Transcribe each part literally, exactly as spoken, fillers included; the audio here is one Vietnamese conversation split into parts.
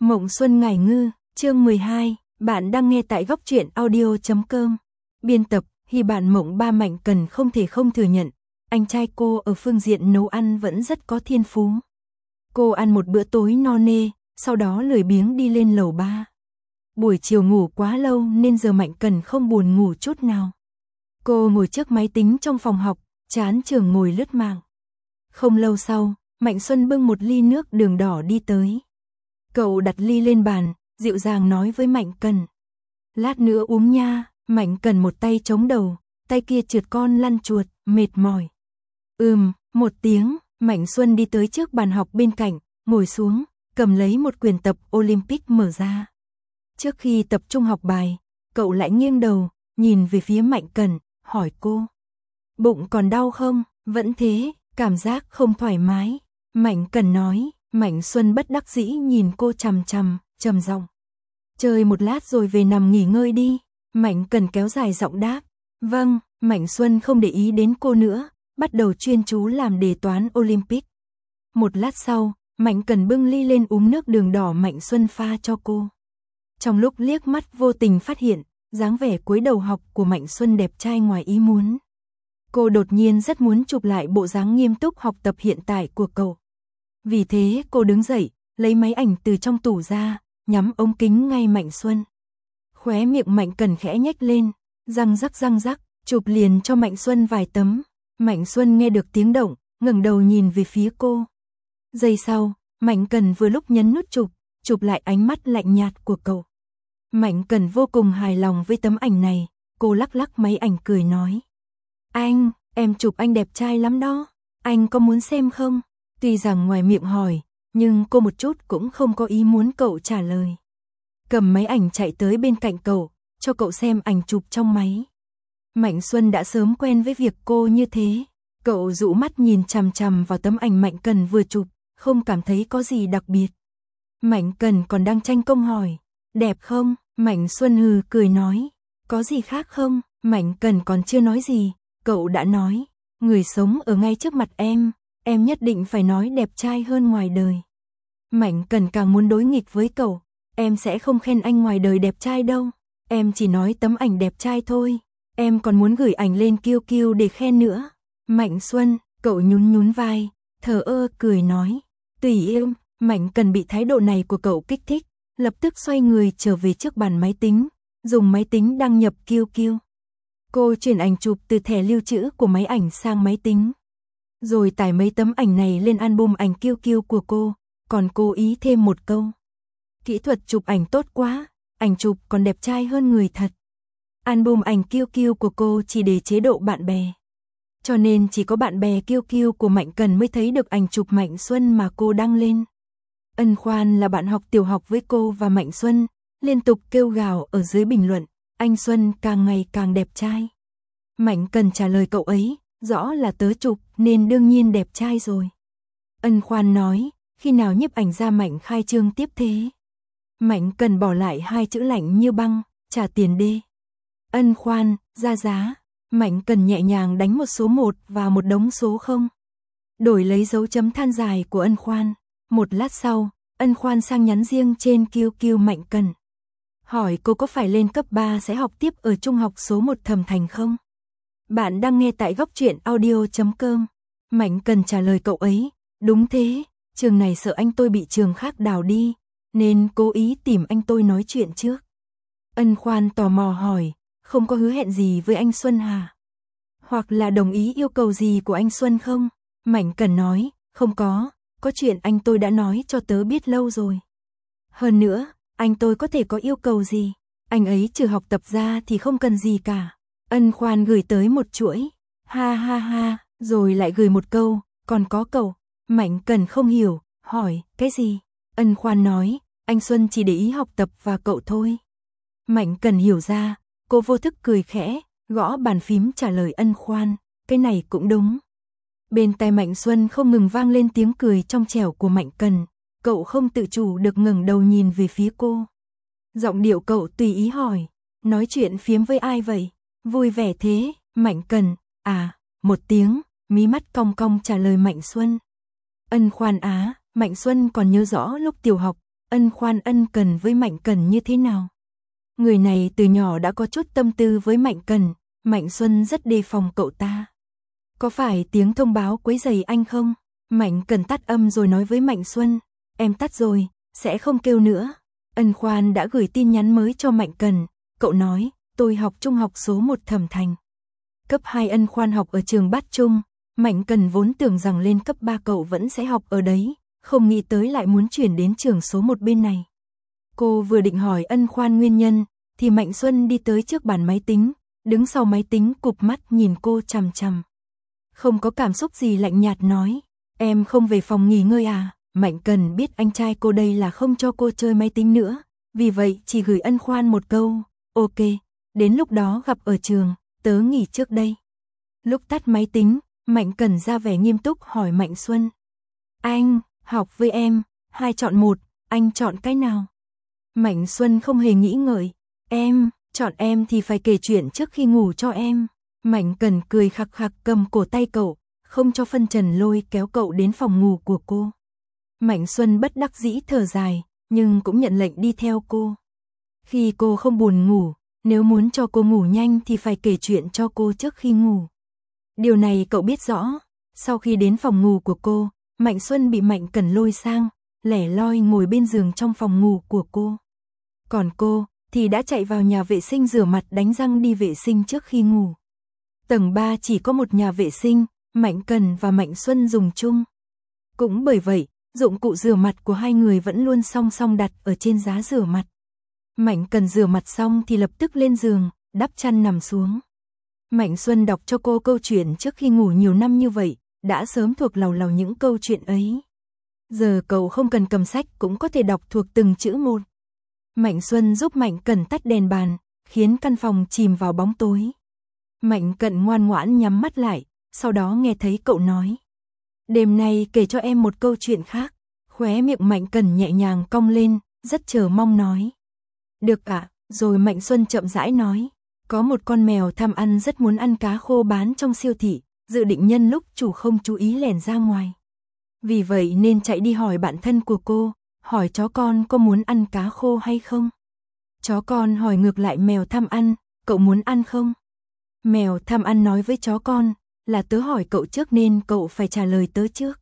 Mộng Xuân Ngải Ngư, chương mười hai, bạn đang nghe tại góc truyện audio chấm com. Biên tập, Hy Bạn Mộng Ba. Mạnh Cần không thể không thừa nhận, anh trai cô ở phương diện nấu ăn vẫn rất có thiên phú. Cô ăn một bữa tối no nê, sau đó lười biếng đi lên lầu ba. Buổi chiều ngủ quá lâu nên giờ Mạnh Cần không buồn ngủ chút nào. Cô ngồi trước máy tính trong phòng học, chán chường ngồi lướt mạng. Không lâu sau, Mạnh Xuân bưng một ly nước đường đỏ đi tới. Cậu đặt ly lên bàn, dịu dàng nói với Mạnh Cần. Lát nữa uống nha. Mạnh Cần một tay chống đầu, tay kia trượt con lăn chuột, mệt mỏi. Ừm, một tiếng, Mạnh Xuân đi tới trước bàn học bên cạnh, ngồi xuống, cầm lấy một quyển tập Olympic mở ra. Trước khi tập trung học bài, cậu lại nghiêng đầu, nhìn về phía Mạnh Cần, hỏi cô. Bụng còn đau không? Vẫn thế, cảm giác không thoải mái. Mạnh Cần nói. Mạnh Xuân bất đắc dĩ nhìn cô chằm chằm, trầm giọng. Chơi một lát rồi về nằm nghỉ ngơi đi. Mạnh Cần kéo dài giọng đáp. Vâng. Mạnh Xuân không để ý đến cô nữa, bắt đầu chuyên chú làm đề toán Olympic. Một lát sau, Mạnh Cần bưng ly lên uống nước đường đỏ Mạnh Xuân pha cho cô. Trong lúc liếc mắt vô tình phát hiện, dáng vẻ cuối đầu học của Mạnh Xuân đẹp trai ngoài ý muốn. Cô đột nhiên rất muốn chụp lại bộ dáng nghiêm túc học tập hiện tại của cậu. Vì thế cô đứng dậy, lấy máy ảnh từ trong tủ ra, nhắm ống kính ngay Mạnh Xuân. Khóe miệng Mạnh Cần khẽ nhếch lên, răng rắc răng rắc, chụp liền cho Mạnh Xuân vài tấm. Mạnh Xuân nghe được tiếng động, ngẩng đầu nhìn về phía cô. Giây sau, Mạnh Cần vừa lúc nhấn nút chụp, chụp lại ánh mắt lạnh nhạt của cậu. Mạnh Cần vô cùng hài lòng với tấm ảnh này, cô lắc lắc máy ảnh cười nói. Anh, em chụp anh đẹp trai lắm đó, anh có muốn xem không? Tuy rằng ngoài miệng hỏi, nhưng cô một chút cũng không có ý muốn cậu trả lời. Cầm máy ảnh chạy tới bên cạnh cậu, cho cậu xem ảnh chụp trong máy. Mạnh Xuân đã sớm quen với việc cô như thế. Cậu dụ mắt nhìn chằm chằm vào tấm ảnh Mạnh Cần vừa chụp, không cảm thấy có gì đặc biệt. Mạnh Cần còn đang tranh công hỏi, đẹp không? Mạnh Xuân hừ cười nói, có gì khác không? Mạnh Cần còn chưa nói gì, cậu đã nói, người sống ở ngay trước mặt em. Em nhất định phải nói đẹp trai hơn ngoài đời. Mạnh Cần càng muốn đối nghịch với cậu. Em sẽ không khen anh ngoài đời đẹp trai đâu. Em chỉ nói tấm ảnh đẹp trai thôi. Em còn muốn gửi ảnh lên Kiêu Kiêu để khen nữa. Mạnh Xuân, cậu nhún nhún vai, thờ ơ cười nói. Tùy yêu. Mạnh Cần bị thái độ này của cậu kích thích, lập tức xoay người trở về trước bàn máy tính, dùng máy tính đăng nhập Kiêu Kiêu. Cô chuyển ảnh chụp từ thẻ lưu trữ của máy ảnh sang máy tính. Rồi tải mấy tấm ảnh này lên album ảnh Kiêu Kiêu của cô, còn cố ý thêm một câu. Kỹ thuật chụp ảnh tốt quá, ảnh chụp còn đẹp trai hơn người thật. Album ảnh Kiêu Kiêu của cô chỉ để chế độ bạn bè. Cho nên chỉ có bạn bè Kiêu Kiêu của Mạnh Cần mới thấy được ảnh chụp Mạnh Xuân mà cô đăng lên. Ân Khoan là bạn học tiểu học với cô và Mạnh Xuân, liên tục kêu gào ở dưới bình luận, anh Xuân càng ngày càng đẹp trai. Mạnh Cần trả lời cậu ấy. Rõ là tớ chụp nên đương nhiên đẹp trai rồi. Ân Khoan nói, khi nào nhiếp ảnh gia Mạnh khai trương tiếp thế? Mạnh Cần bỏ lại hai chữ lạnh như băng, trả tiền đê. Ân Khoan, ra giá. Mạnh Cần nhẹ nhàng đánh một số một và một đống số không. Đổi lấy dấu chấm than dài của Ân Khoan. Một lát sau, Ân Khoan sang nhắn riêng trên Kiêu Kiêu Mạnh Cần. Hỏi cô có phải lên cấp ba sẽ học tiếp ở trung học số một Thẩm Thành không? Bạn đang nghe tại góc truyện audio chấm com. Mạnh Cần trả lời cậu ấy, đúng thế, trường này sợ anh tôi bị trường khác đào đi, nên cố ý tìm anh tôi nói chuyện trước. Ân Khoan tò mò hỏi, không có hứa hẹn gì với anh Xuân hả? Hoặc là đồng ý yêu cầu gì của anh Xuân không? Mạnh Cần nói, không có, có chuyện anh tôi đã nói cho tớ biết lâu rồi. Hơn nữa, anh tôi có thể có yêu cầu gì? Anh ấy trừ học tập ra thì không cần gì cả. Ân Khoan gửi tới một chuỗi, ha ha ha, rồi lại gửi một câu, còn có cậu. Mạnh Cần không hiểu, hỏi, cái gì? Ân Khoan nói, anh Xuân chỉ để ý học tập và cậu thôi. Mạnh Cần hiểu ra, cô vô thức cười khẽ, gõ bàn phím trả lời Ân Khoan, cái này cũng đúng. Bên tai Mạnh Xuân không ngừng vang lên tiếng cười trong trẻo của Mạnh Cần, cậu không tự chủ được ngẩng đầu nhìn về phía cô. Giọng điệu cậu tùy ý hỏi, nói chuyện phiếm với ai vậy? Vui vẻ thế, Mạnh Cần, à, một tiếng, mí mắt cong cong trả lời Mạnh Xuân. Ân Khoan á, Mạnh Xuân còn nhớ rõ lúc tiểu học, Ân Khoan ân cần với Mạnh Cần như thế nào? Người này từ nhỏ đã có chút tâm tư với Mạnh Cần, Mạnh Xuân rất đề phòng cậu ta. Có phải tiếng thông báo quấy rầy anh không? Mạnh Cần tắt âm rồi nói với Mạnh Xuân, em tắt rồi, sẽ không kêu nữa. Ân Khoan đã gửi tin nhắn mới cho Mạnh Cần, cậu nói, tôi học trung học số một Thẩm Thành. Cấp hai Ân Khoan học ở trường Bát Trung, Mạnh Cần vốn tưởng rằng lên cấp ba cậu vẫn sẽ học ở đấy, không nghĩ tới lại muốn chuyển đến trường số một bên này. Cô vừa định hỏi Ân Khoan nguyên nhân, thì Mạnh Xuân đi tới trước bàn máy tính, đứng sau máy tính cụp mắt nhìn cô chằm chằm. Không có cảm xúc gì, lạnh nhạt nói, em không về phòng nghỉ ngơi à? Mạnh Cần biết anh trai cô đây là không cho cô chơi máy tính nữa, vì vậy chỉ gửi Ân Khoan một câu, ok, đến lúc đó gặp ở trường, tớ nghỉ trước đây. Lúc tắt máy tính, Mạnh Cần ra vẻ nghiêm túc hỏi Mạnh Xuân. Anh, học với em, hai chọn một, anh chọn cái nào? Mạnh Xuân không hề nghĩ ngợi, em, chọn em thì phải kể chuyện trước khi ngủ cho em. Mạnh Cần cười khặc khặc cầm cổ tay cậu, không cho phân trần lôi kéo cậu đến phòng ngủ của cô. Mạnh Xuân bất đắc dĩ thở dài, nhưng cũng nhận lệnh đi theo cô. Khi cô không buồn ngủ, nếu muốn cho cô ngủ nhanh thì phải kể chuyện cho cô trước khi ngủ. Điều này cậu biết rõ. Sau khi đến phòng ngủ của cô, Mạnh Xuân bị Mạnh Cần lôi sang, lẻ loi ngồi bên giường trong phòng ngủ của cô. Còn cô thì đã chạy vào nhà vệ sinh rửa mặt đánh răng đi vệ sinh trước khi ngủ. Tầng ba chỉ có một nhà vệ sinh, Mạnh Cần và Mạnh Xuân dùng chung. Cũng bởi vậy, dụng cụ rửa mặt của hai người vẫn luôn song song đặt ở trên giá rửa mặt. Mạnh Cần rửa mặt xong thì lập tức lên giường, đắp chăn nằm xuống. Mạnh Xuân đọc cho cô câu chuyện trước khi ngủ nhiều năm như vậy, đã sớm thuộc lầu lầu những câu chuyện ấy. Giờ cậu không cần cầm sách cũng có thể đọc thuộc từng chữ một. Mạnh Xuân giúp Mạnh Cần tắt đèn bàn, khiến căn phòng chìm vào bóng tối. Mạnh Cần ngoan ngoãn nhắm mắt lại, sau đó nghe thấy cậu nói. Đêm nay kể cho em một câu chuyện khác. Khóe miệng Mạnh Cần nhẹ nhàng cong lên, rất chờ mong nói. Được ạ, à? Rồi Mạnh Xuân chậm rãi nói. Có một con mèo tham ăn rất muốn ăn cá khô bán trong siêu thị, dự định nhân lúc chủ không chú ý lẻn ra ngoài. Vì vậy nên chạy đi hỏi bạn thân của cô, hỏi chó con có muốn ăn cá khô hay không. Chó con hỏi ngược lại mèo tham ăn, cậu muốn ăn không? Mèo tham ăn nói với chó con, là tớ hỏi cậu trước nên cậu phải trả lời tớ trước.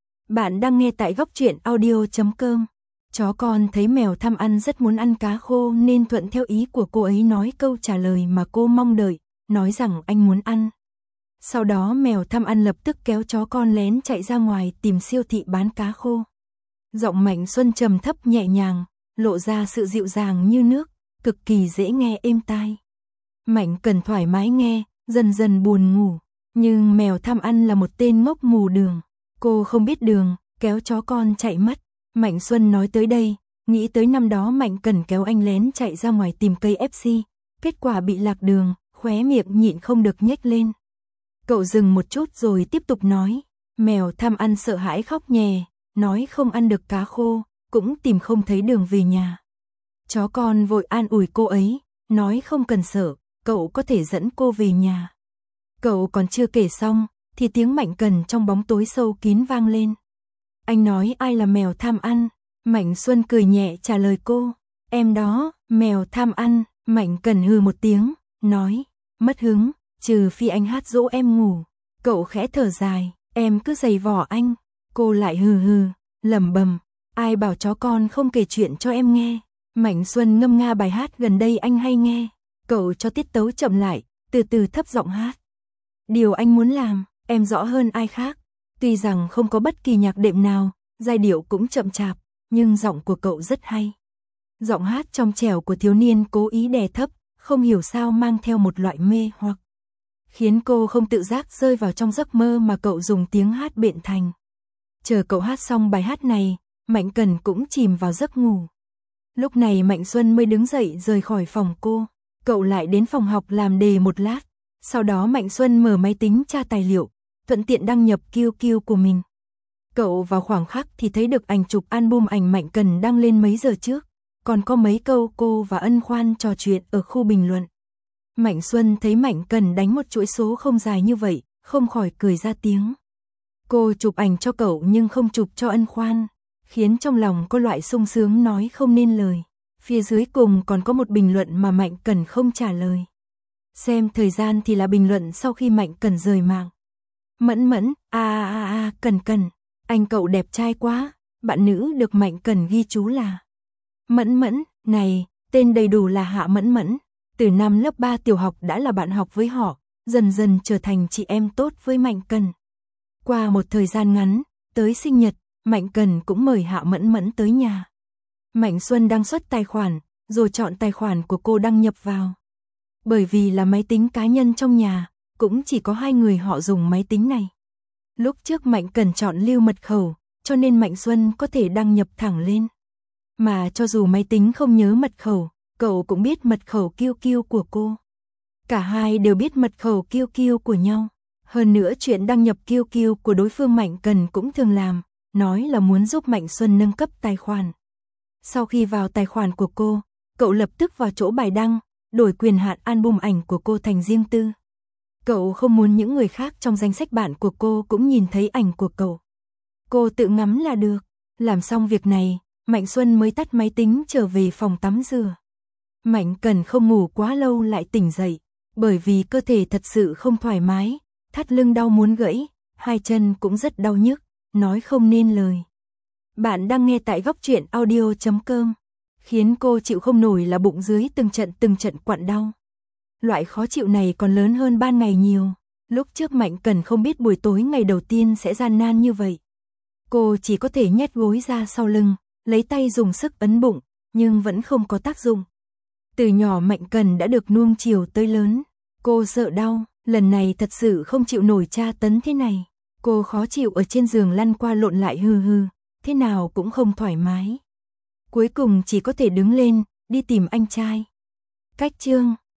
Bạn đang nghe tại góc truyện audio chấm com. Chó con thấy mèo tham ăn rất muốn ăn cá khô nên thuận theo ý của cô ấy nói câu trả lời mà cô mong đợi, nói rằng anh muốn ăn. Sau đó mèo tham ăn lập tức kéo chó con lén chạy ra ngoài tìm siêu thị bán cá khô. Giọng Mạnh Xuân trầm thấp nhẹ nhàng, lộ ra sự dịu dàng như nước, cực kỳ dễ nghe êm tai. Mạnh Cần thoải mái nghe, dần dần buồn ngủ, nhưng mèo tham ăn là một tên ngốc mù đường. Cô không biết đường, kéo chó con chạy mất. Mạnh Xuân nói tới đây, nghĩ tới năm đó Mạnh Cần kéo anh lén chạy ra ngoài tìm cây ép xê, kết quả bị lạc đường, khóe miệng nhịn không được nhếch lên. Cậu dừng một chút rồi tiếp tục nói, mèo tham ăn sợ hãi khóc nhè, nói không ăn được cá khô, cũng tìm không thấy đường về nhà. Chó con vội an ủi cô ấy, nói không cần sợ, cậu có thể dẫn cô về nhà. Cậu còn chưa kể xong, thì tiếng Mạnh Cần trong bóng tối sâu kín vang lên. Anh nói ai là mèo tham ăn? Mạnh Xuân cười nhẹ trả lời cô, em đó, mèo tham ăn. Mạnh Cần hừ một tiếng, nói, mất hứng, trừ phi anh hát dỗ em ngủ. Cậu khẽ thở dài, em cứ giày vò anh. Cô lại hừ hừ, lẩm bẩm, ai bảo chó con không kể chuyện cho em nghe. Mạnh Xuân ngâm nga bài hát gần đây anh hay nghe. Cậu cho tiết tấu chậm lại, từ từ thấp giọng hát. Điều anh muốn làm, em rõ hơn ai khác. Tuy rằng không có bất kỳ nhạc đệm nào, giai điệu cũng chậm chạp, nhưng giọng của cậu rất hay. Giọng hát trong trẻo của thiếu niên cố ý đè thấp, không hiểu sao mang theo một loại mê hoặc, khiến cô không tự giác rơi vào trong giấc mơ mà cậu dùng tiếng hát biện thành. Chờ cậu hát xong bài hát này, Mạnh Cần cũng chìm vào giấc ngủ. Lúc này Mạnh Xuân mới đứng dậy rời khỏi phòng cô. Cậu lại đến phòng học làm đề một lát. Sau đó Mạnh Xuân mở máy tính tra tài liệu, thuận tiện đăng nhập Q Q của mình. Cậu vào khoảng khắc thì thấy được ảnh chụp album ảnh Mạnh Cần đăng lên mấy giờ trước. Còn có mấy câu cô và Ân Khoan trò chuyện ở khu bình luận. Mạnh Xuân thấy Mạnh Cần đánh một chuỗi số không dài như vậy, không khỏi cười ra tiếng. Cô chụp ảnh cho cậu nhưng không chụp cho Ân Khoan. khiến trong lòng có loại sung sướng nói không nên lời. Phía dưới cùng còn có một bình luận mà Mạnh Cẩn không trả lời. Xem thời gian thì là bình luận sau khi Mạnh Cẩn rời mạng. Mẫn Mẫn, a a a, Cẩn Cẩn, anh cậu đẹp trai quá. Bạn nữ được Mạnh Cẩn ghi chú là Mẫn Mẫn, này, tên đầy đủ là Hạ Mẫn Mẫn. Từ năm lớp ba tiểu học đã là bạn học với họ, dần dần trở thành chị em tốt với Mạnh Cẩn. Qua một thời gian ngắn, tới sinh nhật, Mạnh Cẩn cũng mời Hạ Mẫn Mẫn tới nhà. Mạnh Xuân đăng xuất tài khoản, rồi chọn tài khoản của cô đăng nhập vào. Bởi vì là máy tính cá nhân trong nhà, cũng chỉ có hai người họ dùng máy tính này. Lúc trước Mạnh Cẩn chọn lưu mật khẩu, cho nên Mạnh Xuân có thể đăng nhập thẳng lên. Mà cho dù máy tính không nhớ mật khẩu, cậu cũng biết mật khẩu kiu kiu của cô. Cả hai đều biết mật khẩu kiu kiu của nhau. Hơn nữa chuyện đăng nhập kiu kiu của đối phương Mạnh Cẩn cũng thường làm, nói là muốn giúp Mạnh Xuân nâng cấp tài khoản. Sau khi vào tài khoản của cô, cậu lập tức vào chỗ bài đăng, đổi quyền hạn album ảnh của cô thành riêng tư. Cậu không muốn những người khác trong danh sách bạn của cô cũng nhìn thấy ảnh của cậu. Cô tự ngắm là được. Làm xong việc này, Mạnh Xuân mới tắt máy tính trở về phòng tắm rửa. Mạnh Cẩn không ngủ quá lâu lại tỉnh dậy, bởi vì cơ thể thật sự không thoải mái, thắt lưng đau muốn gãy, hai chân cũng rất đau nhức, nói không nên lời. Bạn đang nghe tại góc truyện audio chấm com. Khiến cô chịu không nổi là bụng dưới từng trận từng trận quặn đau. Loại khó chịu này còn lớn hơn ban ngày nhiều. Lúc trước Mạnh Cẩn không biết buổi tối ngày đầu tiên sẽ gian nan như vậy. Cô chỉ có thể nhét gối ra sau lưng, lấy tay dùng sức ấn bụng, nhưng vẫn không có tác dụng. Từ nhỏ Mạnh Cẩn đã được nuông chiều tới lớn. Cô sợ đau, lần này thật sự không chịu nổi tra tấn thế này. Cô khó chịu ở trên giường lăn qua lộn lại hư hư, thế nào cũng không thoải mái. Cuối cùng chỉ có thể đứng lên, đi tìm anh trai. Cách chương